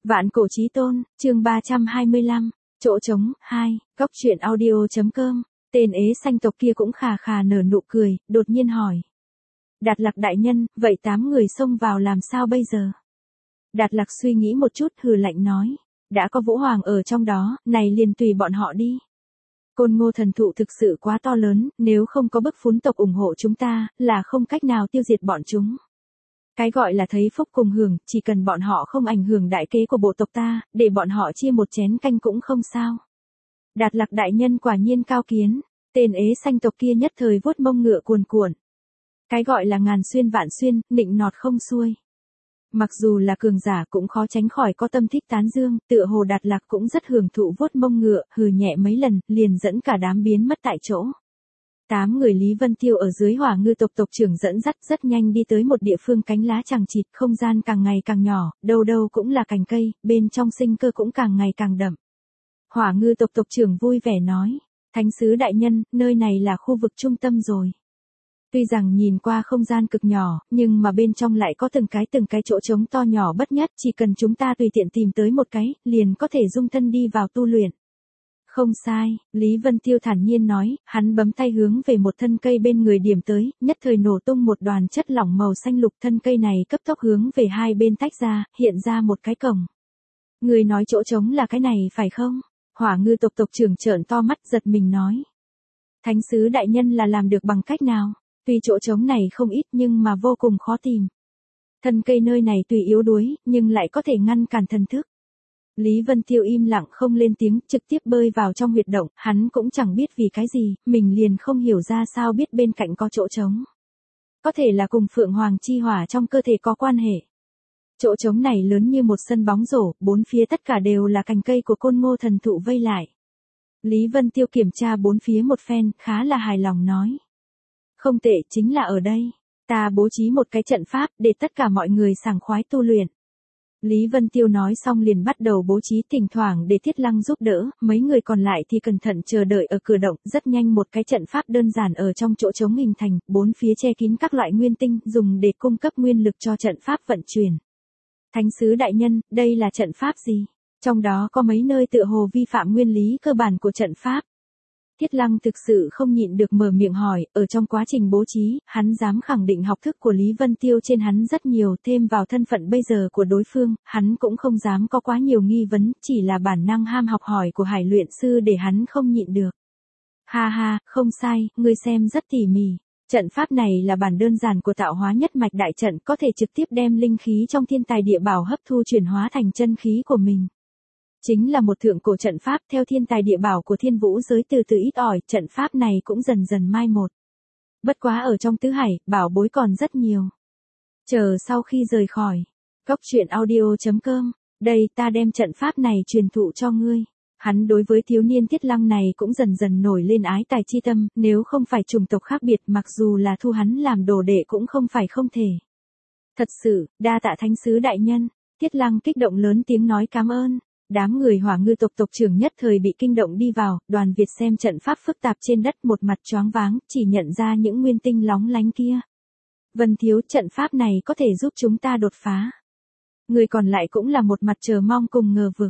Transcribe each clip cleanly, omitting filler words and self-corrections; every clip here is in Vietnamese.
Vạn cổ chí tôn, chương 325, chỗ trống, 2, góc truyện audio.com, tên ế xanh tộc kia cũng khà khà nở nụ cười, đột nhiên hỏi. Đạt Lạc đại nhân, vậy 8 người xông vào làm sao bây giờ? Đạt Lạc suy nghĩ một chút hừ lạnh nói. Đã có Vũ Hoàng ở trong đó, này liền tùy bọn họ đi. Côn Ngô thần thụ thực sự quá to lớn, nếu không có bức phún tộc ủng hộ chúng ta, là không cách nào tiêu diệt bọn chúng. Cái gọi là thấy phúc cùng hưởng, chỉ cần bọn họ không ảnh hưởng đại kế của bộ tộc ta, để bọn họ chia một chén canh cũng không sao. Đạt Lạc đại nhân quả nhiên cao kiến, tên ế xanh tộc kia nhất thời vuốt mông ngựa cuồn cuộn. Cái gọi là ngàn xuyên vạn xuyên, nịnh nọt không xuôi. Mặc dù là cường giả cũng khó tránh khỏi có tâm thích tán dương, tựa hồ Đạt Lạc cũng rất hưởng thụ vuốt mông ngựa, hừ nhẹ mấy lần, liền dẫn cả đám biến mất tại chỗ. 8 người Lý Vân Tiêu ở dưới Hỏa Ngư tộc tộc trưởng dẫn dắt rất nhanh đi tới một địa phương cánh lá chằng chịt, không gian càng ngày càng nhỏ, đâu đâu cũng là cành cây, bên trong sinh cơ cũng càng ngày càng đậm. Hỏa Ngư tộc tộc trưởng vui vẻ nói, Thánh sứ đại nhân, nơi này là khu vực trung tâm rồi. Tuy rằng nhìn qua không gian cực nhỏ, nhưng mà bên trong lại có từng cái chỗ trống to nhỏ bất nhất, chỉ cần chúng ta tùy tiện tìm tới một cái, liền có thể dung thân đi vào tu luyện. Không sai, Lý Vân Tiêu thản nhiên nói, hắn bấm tay hướng về một thân cây bên người điểm tới, nhất thời nổ tung một đoàn chất lỏng màu xanh lục, thân cây này cấp tốc hướng về hai bên tách ra, hiện ra một cái cổng. Người nói chỗ trống là cái này phải không? Hỏa Ngư tộc tộc trưởng trợn to mắt giật mình nói. Thánh sứ đại nhân là làm được bằng cách nào? Tuy chỗ trống này không ít nhưng mà vô cùng khó tìm. Thân cây nơi này tuy yếu đuối, nhưng lại có thể ngăn cản thần thức. Lý Vân Tiêu im lặng không lên tiếng, trực tiếp bơi vào trong huyệt động, hắn cũng chẳng biết vì cái gì, mình liền không hiểu ra sao biết bên cạnh có chỗ trống. Có thể là cùng Phượng Hoàng chi hỏa trong cơ thể có quan hệ. Chỗ trống này lớn như một sân bóng rổ, bốn phía tất cả đều là cành cây của Côn Ngô thần thụ vây lại. Lý Vân Tiêu kiểm tra bốn phía một phen, khá là hài lòng nói. Không tệ, chính là ở đây. Ta bố trí một cái trận pháp để tất cả mọi người sảng khoái tu luyện. Lý Vân Tiêu nói xong liền bắt đầu bố trí, thỉnh thoảng để Thiết Lăng giúp đỡ, mấy người còn lại thì cẩn thận chờ đợi ở cửa động, rất nhanh một cái trận pháp đơn giản ở trong chỗ trống hình thành, bốn phía che kín các loại nguyên tinh, dùng để cung cấp nguyên lực cho trận pháp vận chuyển. Thánh sứ đại nhân, đây là trận pháp gì? Trong đó có mấy nơi tựa hồ vi phạm nguyên lý cơ bản của trận pháp. Thiết Lăng thực sự không nhịn được mở miệng hỏi, ở trong quá trình bố trí, hắn dám khẳng định học thức của Lý Vân Tiêu trên hắn rất nhiều, thêm vào thân phận bây giờ của đối phương, hắn cũng không dám có quá nhiều nghi vấn, chỉ là bản năng ham học hỏi của Hải luyện sư để hắn không nhịn được. Ha ha, không sai, ngươi xem rất tỉ mỉ. Trận pháp này là bản đơn giản của tạo hóa nhất mạch đại trận, có thể trực tiếp đem linh khí trong thiên tài địa bảo hấp thu chuyển hóa thành chân khí của mình. Chính là một thượng cổ trận pháp, theo thiên tài địa bảo của thiên vũ giới từ từ ít ỏi, trận pháp này cũng dần dần mai một. Bất quá ở trong tứ hải, bảo bối còn rất nhiều. Chờ sau khi rời khỏi, góc truyện audio.com, đây ta đem trận pháp này truyền thụ cho ngươi. Hắn đối với thiếu niên Thiết Lăng này cũng dần dần nổi lên ái tài chi tâm, nếu không phải chủng tộc khác biệt mặc dù là thu hắn làm đồ đệ cũng không phải không thể. Thật sự, đa tạ thánh sứ đại nhân, Thiết Lăng kích động lớn tiếng nói cảm ơn. Đám người Hỏa Ngư tộc tộc trưởng nhất thời bị kinh động đi vào, Đoàn Việt xem trận pháp phức tạp trên đất một mặt choáng váng, chỉ nhận ra những nguyên tinh lóng lánh kia. Vân thiếu, trận pháp này có thể giúp chúng ta đột phá. Người còn lại cũng là một mặt chờ mong cùng ngờ vực.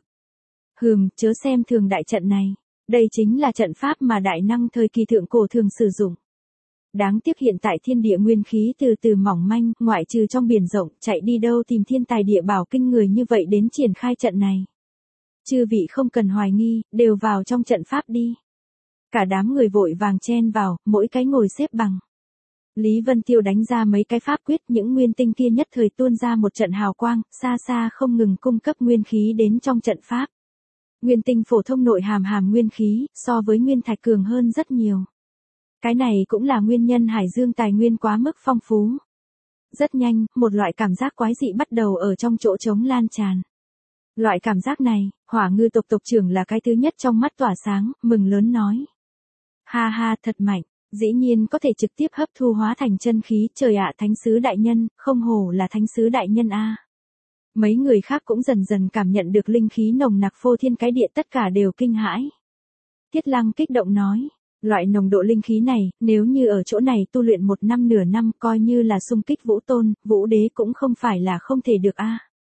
Chớ xem thường đại trận này. Đây chính là trận pháp mà đại năng thời kỳ thượng cổ thường sử dụng. Đáng tiếc hiện tại thiên địa nguyên khí từ từ mỏng manh, ngoại trừ trong biển rộng, chạy đi đâu tìm thiên tài địa bảo kinh người như vậy đến triển khai trận này. Chư vị không cần hoài nghi, đều vào trong trận pháp đi. Cả đám người vội vàng chen vào, mỗi cái ngồi xếp bằng. Lý Vân Tiêu đánh ra mấy cái pháp quyết, những nguyên tinh kia nhất thời tuôn ra một trận hào quang, xa xa không ngừng cung cấp nguyên khí đến trong trận pháp. Nguyên tinh phổ thông nội hàm nguyên khí, so với nguyên thạch cường hơn rất nhiều. Cái này cũng là nguyên nhân hải dương tài nguyên quá mức phong phú. Rất nhanh, một loại cảm giác quái dị bắt đầu ở trong chỗ trống lan tràn. Loại cảm giác này, Hỏa Ngư tộc tộc trưởng là cái thứ nhất trong mắt tỏa sáng, mừng lớn nói. Ha ha, thật mạnh, dĩ nhiên có thể trực tiếp hấp thu hóa thành chân khí, trời ạ, thánh sứ đại nhân, không hổ là thánh sứ đại nhân a. Mấy người khác cũng dần dần cảm nhận được linh khí nồng nặc phô thiên cái địa, tất cả đều kinh hãi. Thiết Lăng kích động nói, loại nồng độ linh khí này, nếu như ở chỗ này tu luyện một năm nửa năm coi như là xung kích vũ tôn, vũ đế cũng không phải là không thể được a.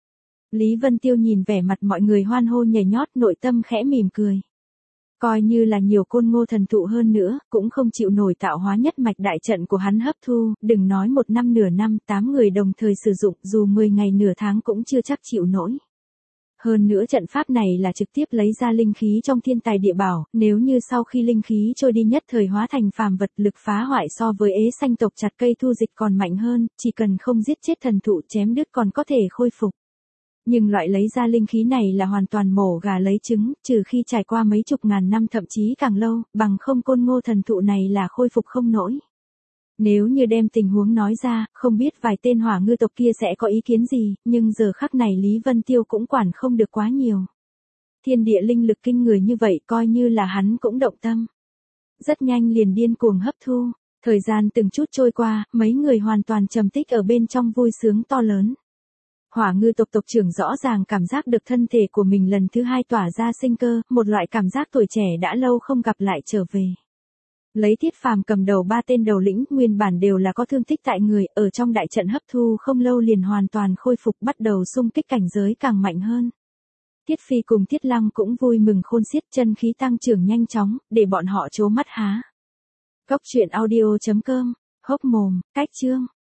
Lý Vân Tiêu nhìn vẻ mặt mọi người hoan hô nhảy nhót, nội tâm khẽ mỉm cười. Coi như là nhiều côn ngô thần thụ hơn nữa, cũng không chịu nổi tạo hóa nhất mạch đại trận của hắn hấp thu, đừng nói 1 năm nửa năm, 8 người đồng thời sử dụng, dù 10 ngày nửa tháng cũng chưa chắc chịu nổi. Hơn nữa trận pháp này là trực tiếp lấy ra linh khí trong thiên tài địa bảo, nếu như sau khi linh khí trôi đi nhất thời hóa thành phàm vật, lực phá hoại so với ế xanh tộc chặt cây thu dịch còn mạnh hơn, chỉ cần không giết chết thần thụ chém đứt còn có thể khôi phục. Nhưng loại lấy ra linh khí này là hoàn toàn mổ gà lấy trứng, trừ khi trải qua mấy chục ngàn năm thậm chí càng lâu, bằng không côn ngô thần thụ này là khôi phục không nổi. Nếu như đem tình huống nói ra, không biết vài tên hỏa ngư tộc kia sẽ có ý kiến gì, nhưng giờ khắc này Lý Vân Tiêu cũng quản không được quá nhiều. Thiên địa linh lực kinh người như vậy coi như là hắn cũng động tâm. Rất nhanh liền điên cuồng hấp thu, thời gian từng chút trôi qua, mấy người hoàn toàn trầm tích ở bên trong vui sướng to lớn. Hỏa ngư tộc tộc trưởng rõ ràng cảm giác được thân thể của mình lần thứ 2 tỏa ra sinh cơ, một loại cảm giác tuổi trẻ đã lâu không gặp lại trở về. Lấy Thiết Phàm cầm đầu 3 tên đầu lĩnh nguyên bản đều là có thương tích tại người, ở trong đại trận hấp thu không lâu liền hoàn toàn khôi phục, bắt đầu xung kích cảnh giới càng mạnh hơn. Thiết Phi cùng Thiết Lăng cũng vui mừng khôn xiết, chân khí tăng trưởng nhanh chóng, để bọn họ trố mắt há. Góc truyện audio.com, hốc mồm, cách chương.